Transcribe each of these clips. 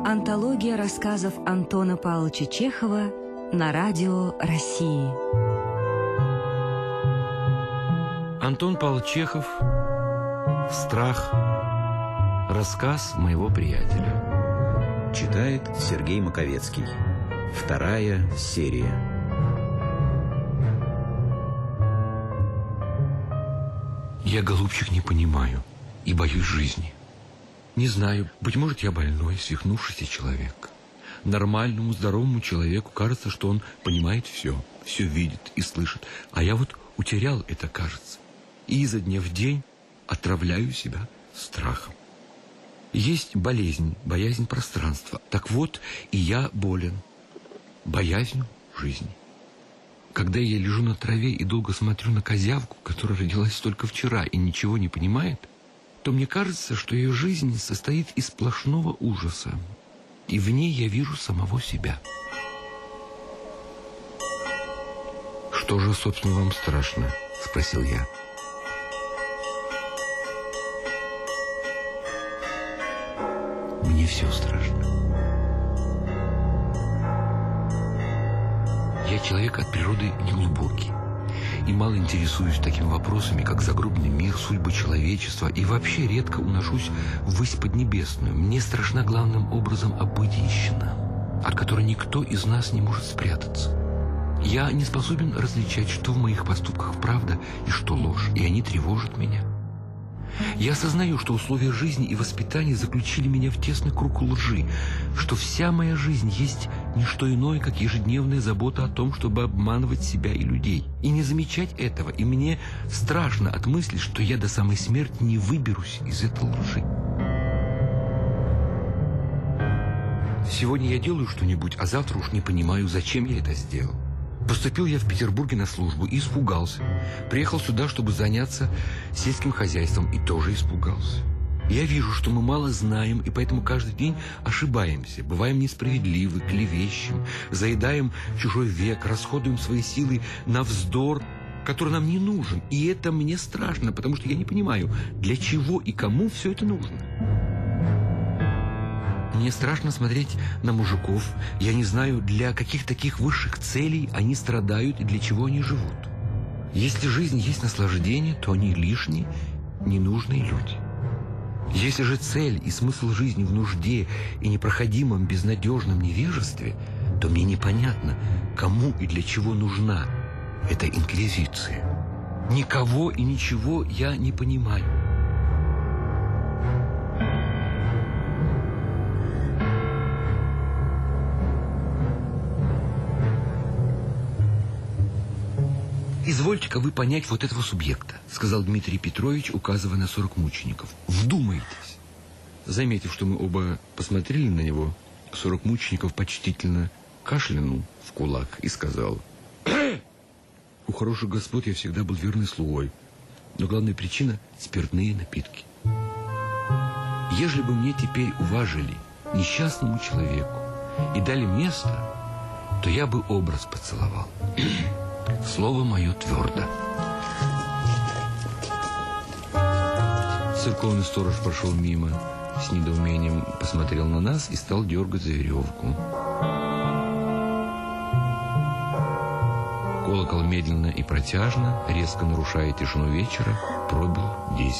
Антология рассказов Антона Павловича Чехова на радио России. Антон Павлович Чехов «Страх». Рассказ моего приятеля. Читает Сергей Маковецкий. 2-я серия. Я, голубчик, не понимаю и боюсь жизни. Не знаю, быть может, я больной, свихнувшийся человек. Нормальному, здоровому человеку кажется, что он понимает все видит и слышит. А я вот утерял это, кажется. И изо дня в день отравляю себя страхом. Есть болезнь, боязнь пространства. Так вот, и я болен боязнью жизни. Когда я лежу на траве и долго смотрю на козявку, которая родилась только вчера и ничего не понимает, то мне кажется, что ее жизнь состоит из сплошного ужаса. И в ней я вижу самого себя. «Что же, собственно, вам страшно?» – спросил я. Мне все страшно. Я человек от природы неглубокий и мало интересуюсь такими вопросами, как загробный мир, судьбы человечества, и вообще редко уношусь ввысь поднебесную. Мне страшна главным образом обыденщина, от которой никто из нас не может спрятаться. Я не способен различать, что в моих поступках правда и что ложь, и они тревожат меня. Я осознаю, что условия жизни и воспитания заключили меня в тесный круг лжи, что вся моя жизнь есть не что иное, как ежедневная забота о том, чтобы обманывать себя и людей. И не замечать этого, и мне страшно от мысли, что я до самой смерти не выберусь из этой лжи. Сегодня я делаю что-нибудь, а завтра уж не понимаю, зачем я это сделал. Поступил я в Петербурге на службу и испугался. Приехал сюда, чтобы заняться сельским хозяйством, и тоже испугался. Я вижу, что мы мало знаем, и поэтому каждый день ошибаемся, бываем несправедливы, клевещем, заедаем чужой век, расходуем свои силы на вздор, который нам не нужен. И это мне страшно, потому что я не понимаю, для чего и кому все это нужно. Мне страшно смотреть на мужиков. Я не знаю, для каких таких высших целей они страдают и для чего они живут. Если жизнь есть наслаждение, то они лишние, ненужные люди. Если же цель и смысл жизни в нужде и непроходимом безнадежном невежестве, то мне непонятно, кому и для чего нужна эта инквизиция. Никого и ничего я не понимаю. «Извольте-ка вы понять вот этого субъекта», — сказал Дмитрий Петрович, указывая на 40 мучеников. «Вдумайтесь». Заметив, что мы оба посмотрели на него, 40 мучеников почтительно кашлянул в кулак и сказал: «У хороших господ я всегда был верный слугой, но главная причина — спиртные напитки. Ежели бы мне теперь уважили несчастному человеку и дали место, то я бы образ поцеловал». Слово мое твердо. Церковный сторож прошел мимо, с недоумением посмотрел на нас и стал дергать за веревку. Колокол медленно и протяжно, резко нарушая тишину вечера, пробил 10.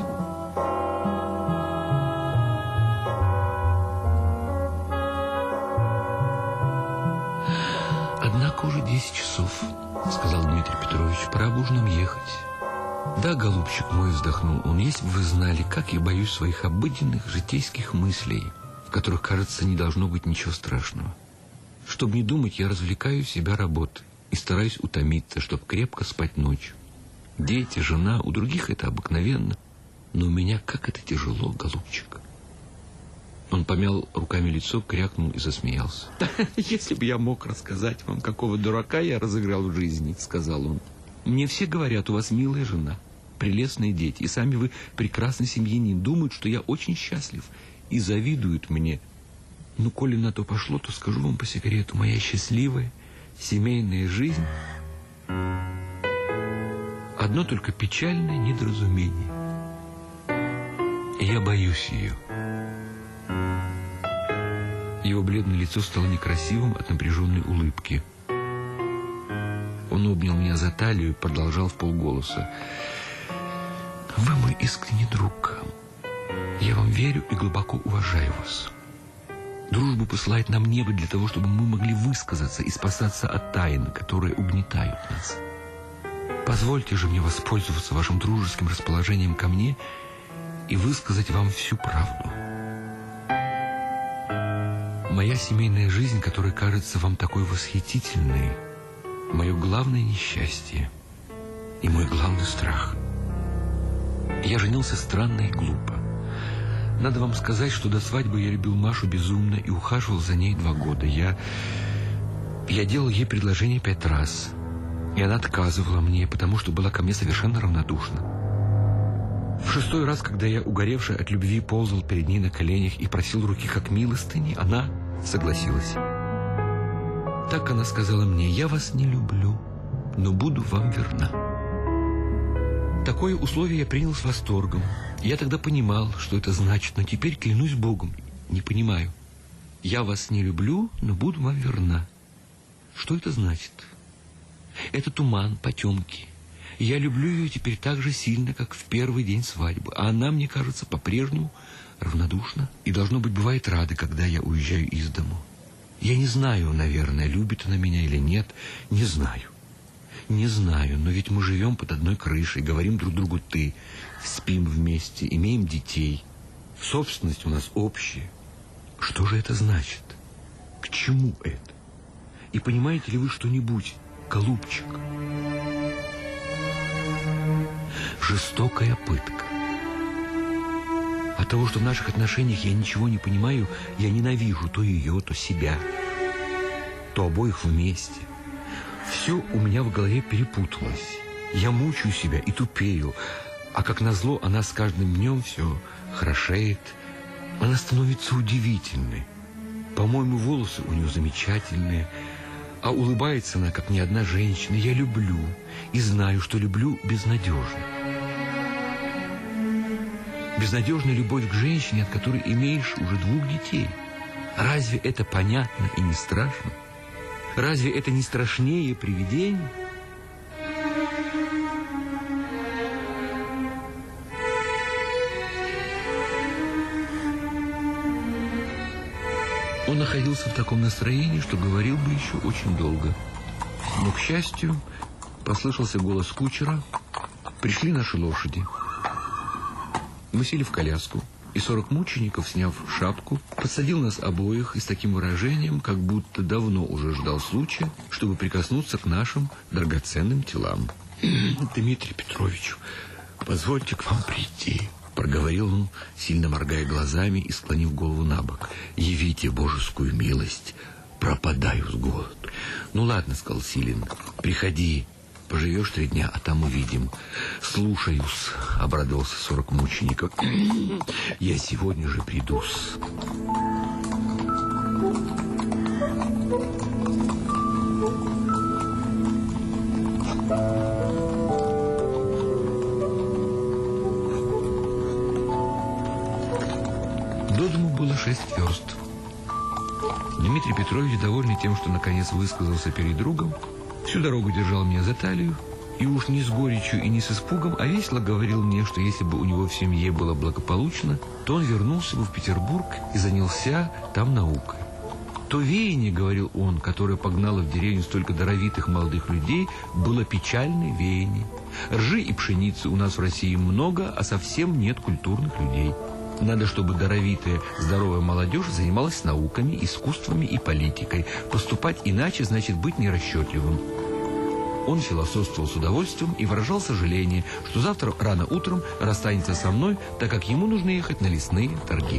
«Однако уже 10 часов», — сказал Дмитрий Петрович, — «пора бы уж нам ехать». «Да, голубчик мой», — вздохнул он, — «если бы вы знали, как я боюсь своих обыденных житейских мыслей, в которых, кажется, не должно быть ничего страшного. Чтобы не думать, я развлекаю себя работой и стараюсь утомиться, чтобы крепко спать ночью. Дети, жена, у других это обыкновенно, но у меня как это тяжело, голубчик». Он помял руками лицо, крякнул и засмеялся. «Если бы я мог рассказать вам, какого дурака я разыграл в жизни», — сказал он. «Мне все говорят, у вас милая жена, прелестные дети, и сами вы прекрасный семьянин, думают, что я очень счастлив и завидуют мне. Ну, коли на то пошло, то скажу вам по секрету, моя счастливая семейная жизнь — одно только печальное недоразумение. И я боюсь ее. Его бледное лицо стало некрасивым от напряженной улыбки. Он обнял меня за талию и продолжал вполголоса. «Вы мой искренний друг. Я вам верю и глубоко уважаю вас. Дружбу посылает нам небо для того, чтобы мы могли высказаться и спасаться от тайн, которые угнетают нас. Позвольте же мне воспользоваться вашим дружеским расположением ко мне и высказать вам всю правду. Моя семейная жизнь, которая кажется вам такой восхитительной, мое главное несчастье и мой главный страх. Я женился странно и глупо. Надо вам сказать, что до свадьбы я любил Машу безумно и ухаживал за ней 2 года. Я делал ей предложение 5 раз, и она отказывала мне, потому что была ко мне совершенно равнодушна. В 6-й раз, когда я, угоревший от любви, ползал перед ней на коленях и просил руки как милостыни, она согласилась. Так она сказала мне: «Я вас не люблю, но буду вам верна». Такое условие я принял с восторгом. Я тогда понимал, что это значит, но теперь, клянусь Богом, не понимаю. «Я вас не люблю, но буду вам верна». Что это значит? Это туман, потемки. Я люблю ее теперь так же сильно, как в первый день свадьбы, а она, мне кажется, по-прежнему равнодушна и, должно быть, бывает рада, когда я уезжаю из дому. Я не знаю, наверное, любит она меня или нет, не знаю. Не знаю, но ведь мы живем под одной крышей, говорим друг другу «ты», спим вместе, имеем детей. Собственность у нас общая. Что же это значит? К чему это? И понимаете ли вы что-нибудь, голубчик? Жестокая пытка. От того, что в наших отношениях я ничего не понимаю, я ненавижу то ее, то себя, то обоих вместе. Все у меня в голове перепуталось. Я мучаю себя и тупею. А как назло, она с каждым днем все хорошеет. Она становится удивительной. По-моему, волосы у нее замечательные. А улыбается она, как ни одна женщина. Я люблю и знаю, что люблю безнадежно. Безнадежная любовь к женщине, от которой имеешь уже 2 детей. Разве это понятно и не страшно? Разве это не страшнее привидений? Он находился в таком настроении, что говорил бы еще очень долго. Но, к счастью, послышался голос кучера. Пришли наши лошади. Мы сели в коляску, и 40 мучеников, сняв шапку, подсадил нас обоих и с таким выражением, как будто давно уже ждал случая, чтобы прикоснуться к нашим драгоценным телам. «Дмитрий Петрович, позвольте к вам прийти», — проговорил он, сильно моргая глазами и склонив голову на бок. «Явите божескую милость, пропадаю с голоду». «Ну ладно», — сказал Силин, — «приходи. Поживешь 3 дня, а там увидим». «Слушаюсь», — обрадовался 40 мучеников. «Я сегодня же приду-с». До дому было 6 верст. Дмитрий Петрович, довольный тем, что наконец высказался перед другом, всю дорогу держал меня за талию и уж не с горечью и не с испугом, а весело говорил мне, что если бы у него в семье было благополучно, то он вернулся бы в Петербург и занялся там наукой. То веяние, говорил он, которое погнало в деревню столько даровитых молодых людей, было печальное веяние. Ржи и пшеницы у нас в России много, а совсем нет культурных людей. Надо, чтобы даровитая, здоровая молодежь занималась науками, искусствами и политикой. Поступать иначе значит быть нерасчетливым. Он философствовал с удовольствием и выражал сожаление, что завтра рано утром расстанется со мной, так как ему нужно ехать на лесные торги.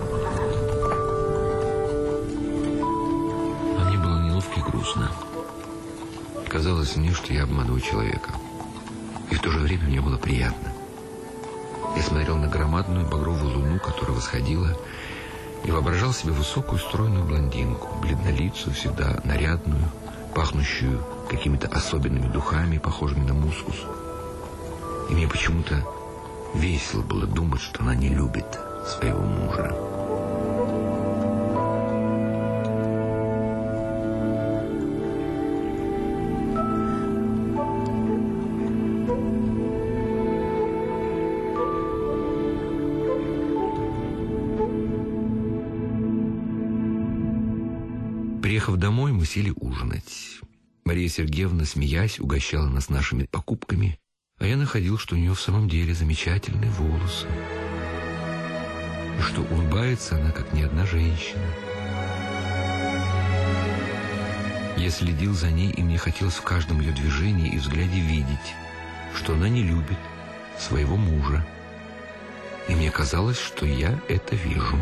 А мне было неловко и грустно. Казалось мне, что я обманываю человека. И в то же время мне было приятно. Я смотрел на громадную багровую луну, которая восходила, и воображал себе высокую стройную блондинку, бледнолицую, всегда нарядную, пахнущую какими-то особенными духами, похожими на мускус. И мне почему-то весело было думать, что она не любит своего мужа. Приехав домой, мы сели ужинать. Мария Сергеевна, смеясь, угощала нас нашими покупками, а я находил, что у нее в самом деле замечательные волосы, и что улыбается она, как ни одна женщина. Я следил за ней, и мне хотелось в каждом ее движении и взгляде видеть, что она не любит своего мужа. И мне казалось, что я это вижу.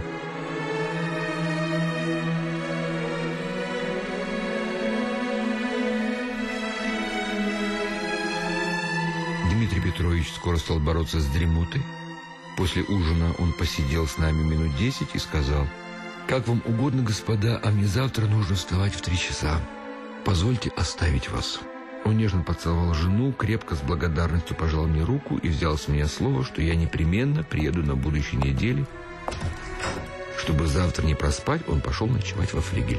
Дмитрий Петрович скоро стал бороться с дремотой. После ужина он посидел с нами минут 10 и сказал: «Как вам угодно, господа, а мне завтра нужно вставать в 3 часа. Позвольте оставить вас». Он нежно поцеловал жену, крепко с благодарностью пожал мне руку и взял с меня слово, что я непременно приеду на будущей неделе. Чтобы завтра не проспать, он пошел ночевать во флигель.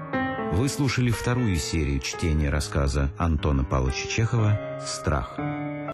Вы слушали вторую серию чтения рассказа Антона Павловича Чехова «Страх».